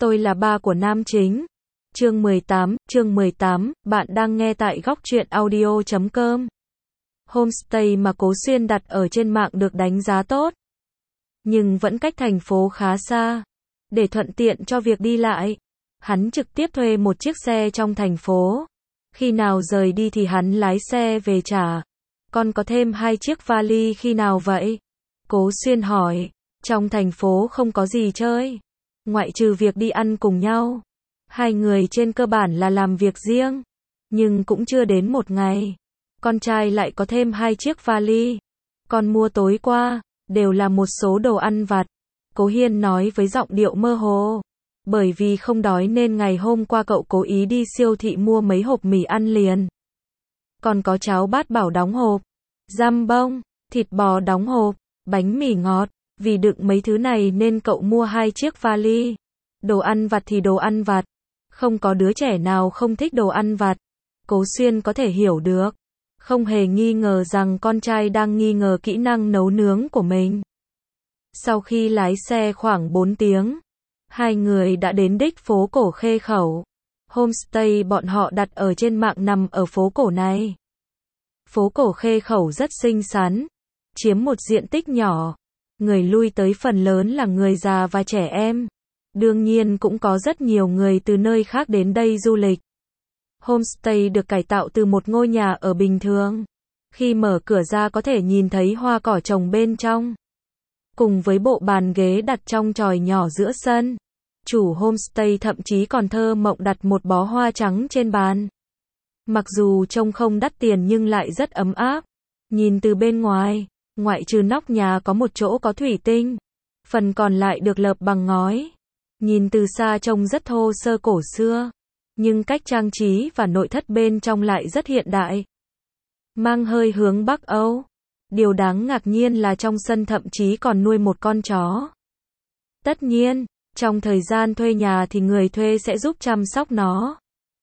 Tôi là ba của nam chính. Chương 18, bạn đang nghe tại góc truyện audio.com. Homestay mà Cố Xuyên đặt ở trên mạng được đánh giá tốt, nhưng vẫn cách thành phố khá xa. Để thuận tiện cho việc đi lại, hắn trực tiếp thuê một chiếc xe trong thành phố. Khi nào rời đi thì hắn lái xe về trả. Còn có thêm 2 chiếc vali khi nào vậy? Cố Xuyên hỏi. Trong thành phố không có gì chơi, ngoại trừ việc đi ăn cùng nhau. Hai người trên cơ bản là làm việc riêng. Nhưng cũng chưa đến một ngày, con trai lại có thêm 2 chiếc vali. Con mua tối qua, đều là một số đồ ăn vặt. Cố Hiên nói với giọng điệu mơ hồ. Bởi vì không đói nên ngày hôm qua cậu cố ý đi siêu thị mua mấy hộp mì ăn liền. Còn có cháo bát bảo đóng hộp, giam bông, thịt bò đóng hộp, bánh mì ngọt. Vì đựng mấy thứ này nên cậu mua 2 chiếc vali. Đồ ăn vặt thì đồ ăn vặt. Không có đứa trẻ nào không thích đồ ăn vặt. Cố Xuyên có thể hiểu được. Không hề nghi ngờ rằng con trai đang nghi ngờ kỹ năng nấu nướng của mình. Sau khi lái xe khoảng 4 tiếng, hai người đã đến đích phố cổ Khê Khẩu. Homestay bọn họ đặt ở trên mạng nằm ở phố cổ này. Phố cổ Khê Khẩu rất xinh xắn, chiếm một diện tích nhỏ. Người lui tới phần lớn là người già và trẻ em. Đương nhiên cũng có rất nhiều người từ nơi khác đến đây du lịch. Homestay được cải tạo từ một ngôi nhà ở bình thường. Khi mở cửa ra có thể nhìn thấy hoa cỏ trồng bên trong, cùng với bộ bàn ghế đặt trong chòi nhỏ giữa sân. Chủ homestay thậm chí còn thơ mộng đặt một bó hoa trắng trên bàn. Mặc dù trông không đắt tiền nhưng lại rất ấm áp. Nhìn từ bên ngoài, ngoại trừ nóc nhà có một chỗ có thủy tinh, phần còn lại được lợp bằng ngói. Nhìn từ xa trông rất thô sơ cổ xưa, nhưng cách trang trí và nội thất bên trong lại rất hiện đại, mang hơi hướng Bắc Âu. Điều đáng ngạc nhiên là trong sân thậm chí còn nuôi một con chó. Tất nhiên, trong thời gian thuê nhà thì người thuê sẽ giúp chăm sóc nó.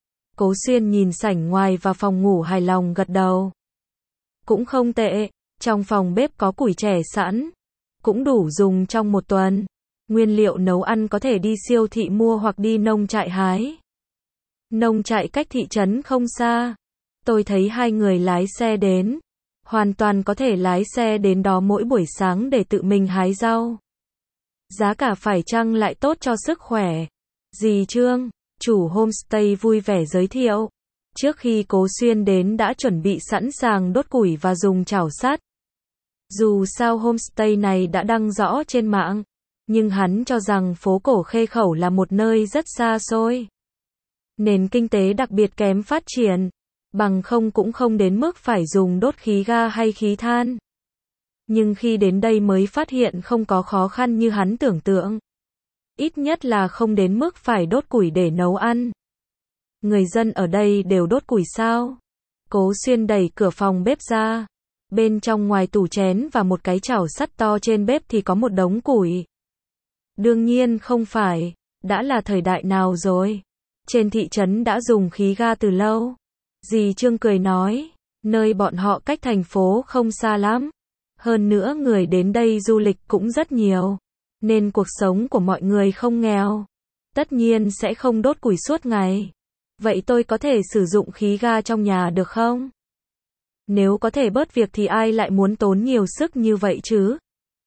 Cố Xuyên nhìn sảnh ngoài và phòng ngủ hài lòng gật đầu. Cũng không tệ. Trong phòng bếp có củi chẻ sẵn, cũng đủ dùng trong một tuần. Nguyên liệu nấu ăn có thể đi siêu thị mua hoặc đi nông trại hái. Nông trại cách thị trấn không xa. Tôi thấy hai người lái xe đến. Hoàn toàn có thể lái xe đến đó mỗi buổi sáng để tự mình hái rau. Giá cả phải chăng lại tốt cho sức khỏe. Dì Trương, chủ homestay vui vẻ giới thiệu. Trước khi Cố Xuyên đến đã chuẩn bị sẵn sàng đốt củi và dùng chảo sắt. Dù sao homestay này đã đăng rõ trên mạng, nhưng hắn cho rằng phố cổ Khê Khẩu là một nơi rất xa xôi. Nền kinh tế đặc biệt kém phát triển, bằng không cũng không đến mức phải dùng đốt khí ga hay khí than. Nhưng khi đến đây mới phát hiện không có khó khăn như hắn tưởng tượng. Ít nhất là không đến mức phải đốt củi để nấu ăn. Người dân ở đây đều đốt củi sao? Cố Xuyên đẩy cửa phòng bếp ra. Bên trong ngoài tủ chén và một cái chảo sắt to trên bếp thì có một đống củi. Đương nhiên không phải, đã là thời đại nào rồi. Trên thị trấn đã dùng khí ga từ lâu. Dì Trương cười nói, nơi bọn họ cách thành phố không xa lắm. Hơn nữa người đến đây du lịch cũng rất nhiều, nên cuộc sống của mọi người không nghèo. Tất nhiên sẽ không đốt củi suốt ngày. Vậy tôi có thể sử dụng khí ga trong nhà được không? Nếu có thể bớt việc thì ai lại muốn tốn nhiều sức như vậy chứ?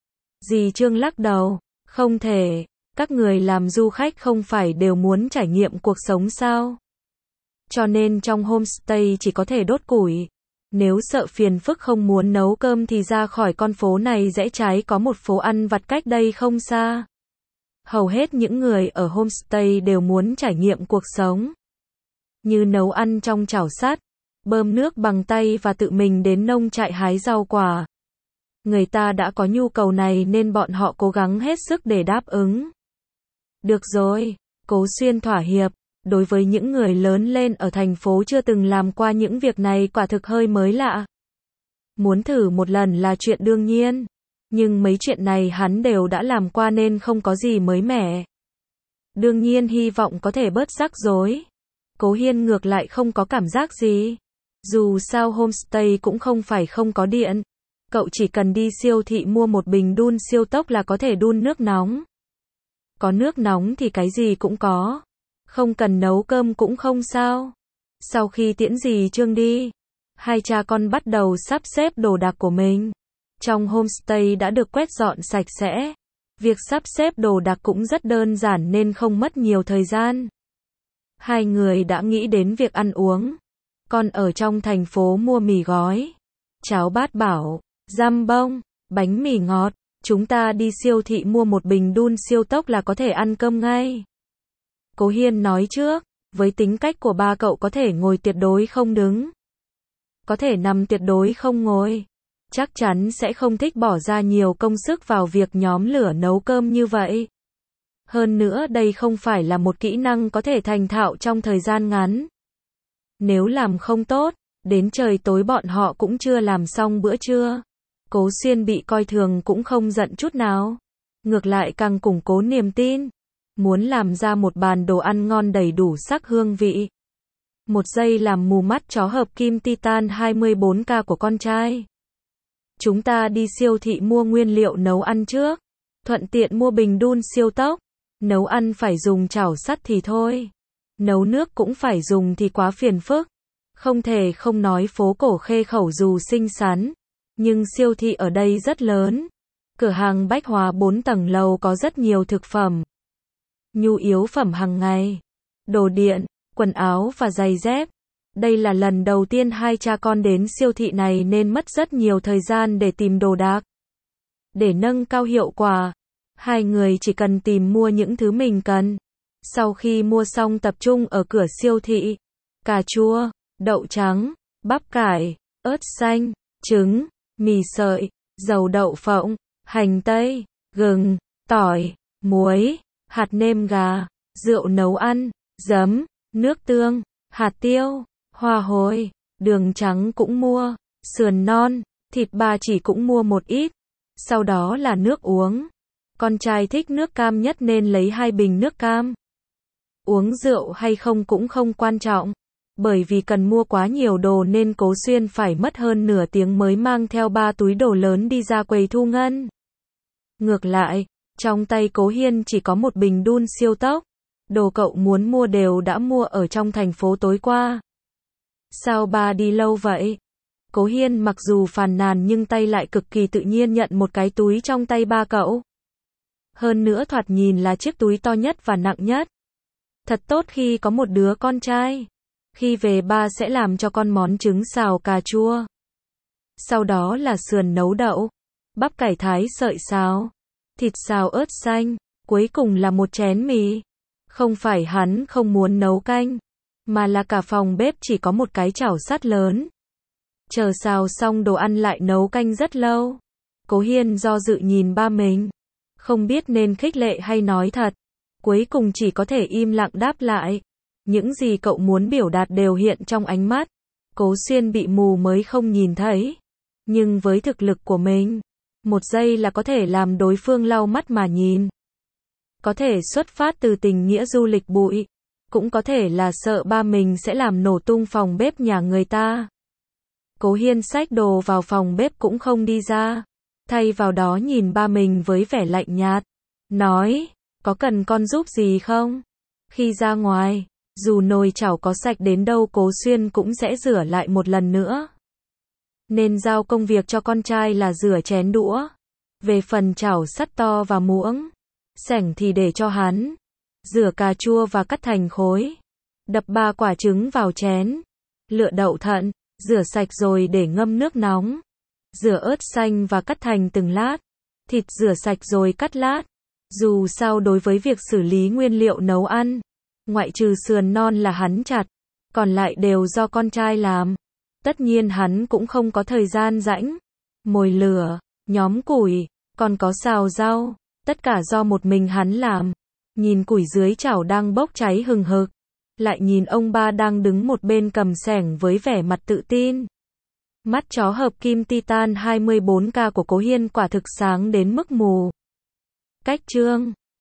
Dì Trương lắc đầu, không thể, các người làm du khách không phải đều muốn trải nghiệm cuộc sống sao? Cho nên trong homestay chỉ có thể đốt củi. Nếu sợ phiền phức không muốn nấu cơm thì ra khỏi con phố này rẽ trái có một phố ăn vặt cách đây không xa. Hầu hết những người ở homestay đều muốn trải nghiệm cuộc sống, như nấu ăn trong chảo sắt, bơm nước bằng tay và tự mình đến nông trại hái rau quả. Người ta đã có nhu cầu này nên bọn họ cố gắng hết sức để đáp ứng. Được rồi, Cố Xuyên thỏa hiệp. Đối với những người lớn lên ở thành phố chưa từng làm qua những việc này quả thực hơi mới lạ. Muốn thử một lần là chuyện đương nhiên. Nhưng mấy chuyện này hắn đều đã làm qua nên không có gì mới mẻ. Đương nhiên hy vọng có thể bớt rắc rối. Cố Hiên ngược lại không có cảm giác gì. Dù sao homestay cũng không phải không có điện. Cậu chỉ cần đi siêu thị mua một bình đun siêu tốc là có thể đun nước nóng. Có nước nóng thì cái gì cũng có. Không cần nấu cơm cũng không sao. Sau khi tiễn dì Trương đi, hai cha con bắt đầu sắp xếp đồ đạc của mình. Trong homestay đã được quét dọn sạch sẽ. Việc sắp xếp đồ đạc cũng rất đơn giản nên không mất nhiều thời gian. Hai người đã nghĩ đến việc ăn uống. Con ở trong thành phố mua mì gói, cháo bát bảo, giam bông, bánh mì ngọt. Chúng ta đi siêu thị mua một bình đun siêu tốc là có thể ăn cơm ngay. Cố Hiên nói trước, với tính cách của ba cậu có thể ngồi tuyệt đối không đứng. Có thể nằm tuyệt đối không ngồi. Chắc chắn sẽ không thích bỏ ra nhiều công sức vào việc nhóm lửa nấu cơm như vậy. Hơn nữa đây không phải là một kỹ năng có thể thành thạo trong thời gian ngắn. Nếu làm không tốt, đến trời tối bọn họ cũng chưa làm xong bữa trưa. Cố Xuyên bị coi thường cũng không giận chút nào. Ngược lại càng củng cố niềm tin. Muốn làm ra một bàn đồ ăn ngon đầy đủ sắc hương vị. Một giây làm mù mắt chó hợp kim Titan 24K của con trai. Chúng ta đi siêu thị mua nguyên liệu nấu ăn trước. Thuận tiện mua bình đun siêu tốc. Nấu ăn phải dùng chảo sắt thì thôi. Nấu nước cũng phải dùng thì quá phiền phức. Không thể không nói phố cổ Khê Khẩu dù xinh xắn. Nhưng siêu thị ở đây rất lớn. Cửa hàng bách hóa 4 tầng lầu có rất nhiều thực phẩm. Nhu yếu phẩm hàng ngày. Đồ điện, quần áo và giày dép. Đây là lần đầu tiên hai cha con đến siêu thị này nên mất rất nhiều thời gian để tìm đồ đạc. Để nâng cao hiệu quả, hai người chỉ cần tìm mua những thứ mình cần. Sau khi mua xong tập trung ở cửa siêu thị. Cà chua, đậu trắng, bắp cải, ớt xanh, trứng, mì sợi, dầu đậu phộng, hành tây, gừng, tỏi, muối, hạt nêm gà, rượu nấu ăn, giấm, nước tương, hạt tiêu, hoa hồi, đường trắng cũng mua, sườn non, thịt ba chỉ cũng mua một ít. Sau đó là nước uống. Con trai thích nước cam nhất nên lấy 2 bình nước cam. Uống rượu hay không cũng không quan trọng. Bởi vì cần mua quá nhiều đồ nên Cố Xuyên phải mất hơn nửa tiếng mới mang theo 3 túi đồ lớn đi ra quầy thu ngân. Ngược lại, trong tay Cố Hiên chỉ có một bình đun siêu tốc. Đồ cậu muốn mua đều đã mua ở trong thành phố tối qua. Sao ba đi lâu vậy? Cố Hiên mặc dù phàn nàn nhưng tay lại cực kỳ tự nhiên nhận một cái túi trong tay ba cậu. Hơn nữa thoạt nhìn là chiếc túi to nhất và nặng nhất. Thật tốt khi có một đứa con trai. Khi về ba sẽ làm cho con món trứng xào cà chua. Sau đó là sườn nấu đậu, bắp cải thái sợi xào, thịt xào ớt xanh, cuối cùng là một chén mì. Không phải hắn không muốn nấu canh, mà là cả phòng bếp chỉ có một cái chảo sắt lớn. Chờ xào xong đồ ăn lại nấu canh rất lâu. Cố Hiên do dự nhìn ba mình. Không biết nên khích lệ hay nói thật. Cuối cùng chỉ có thể im lặng đáp lại. Những gì cậu muốn biểu đạt đều hiện trong ánh mắt. Cố Xuyên bị mù mới không nhìn thấy. Nhưng với thực lực của mình, một giây là có thể làm đối phương lau mắt mà nhìn. Có thể xuất phát từ tình nghĩa du lịch bụi. Cũng có thể là sợ ba mình sẽ làm nổ tung phòng bếp nhà người ta. Cố Hiên xách đồ vào phòng bếp cũng không đi ra. Thay vào đó nhìn ba mình với vẻ lạnh nhạt. Nói, có cần con giúp gì không? Khi ra ngoài, dù nồi chảo có sạch đến đâu Cố Xuyên cũng sẽ rửa lại một lần nữa. Nên giao công việc cho con trai là rửa chén đũa. Về phần chảo sắt to và muỗng, sảnh thì để cho hắn. Rửa cà chua và cắt thành khối. Đập 3 quả trứng vào chén. Lựa đậu thận, rửa sạch rồi để ngâm nước nóng. Rửa ớt xanh và cắt thành từng lát. Thịt rửa sạch rồi cắt lát. Dù sao đối với việc xử lý nguyên liệu nấu ăn, ngoại trừ sườn non là hắn chặt, còn lại đều do con trai làm. Tất nhiên hắn cũng không có thời gian rãnh. Mồi lửa, nhóm củi, còn có xào rau, tất cả do một mình hắn làm. Nhìn củi dưới chảo đang bốc cháy hừng hực, lại nhìn ông ba đang đứng một bên cầm xẻng với vẻ mặt tự tin. Mắt chó hợp kim Titan 24K của Cố Hiên quả thực sáng đến mức mù. Cách chương